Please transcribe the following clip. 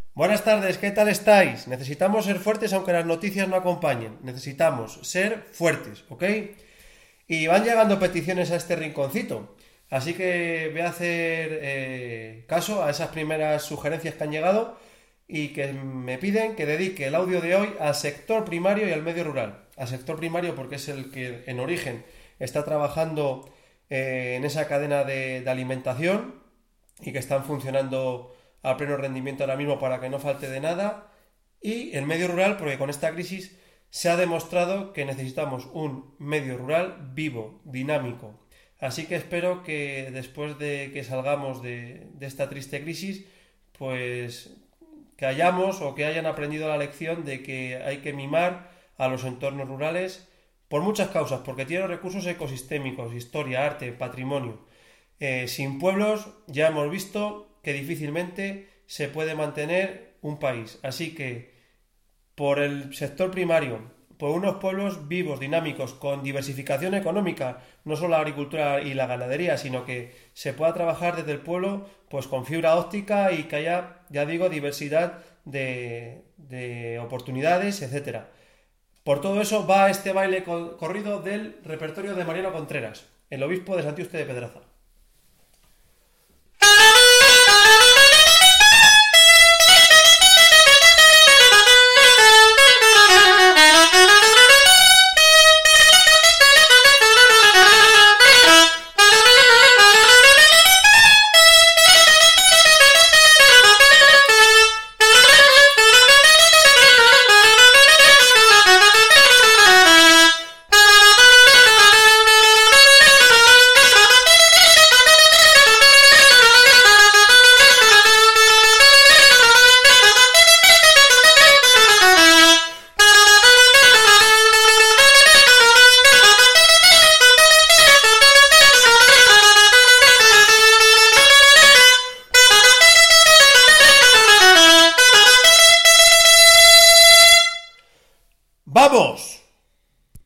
Buenas tardes, ¿qué tal estáis? Necesitamos ser fuertes aunque las noticias no acompañen. Necesitamos ser fuertes, ¿ok? Y van llegando peticiones a este rinconcito. Así que voy a hacer caso a esas primeras sugerencias que han llegado y que me piden que dedique el audio de hoy al sector primario y al medio rural. Al sector primario porque es el que en origen está trabajando en esa cadena de alimentación y que están funcionando a pleno rendimiento ahora mismo para que no falte de nada. Y el medio rural porque con esta crisis se ha demostrado que necesitamos un medio rural vivo, dinámico. Así que espero que después de que salgamos de esta triste crisis, pues que hayamos o que hayan aprendido la lección de que hay que mimar a los entornos rurales por muchas causas, porque tienen recursos ecosistémicos, historia, arte, patrimonio. Sin pueblos ya hemos visto que difícilmente se puede mantener un país. Así que por el sector primario, por unos pueblos vivos, dinámicos, con diversificación económica, no solo la agricultura y la ganadería, sino que se pueda trabajar desde el pueblo pues con fibra óptica y que haya, ya digo, diversidad de oportunidades, etcétera. Por todo eso va este baile corrido del repertorio de Mariano Contreras, el obispo de Santiuste de Pedraza. ¡Vamos!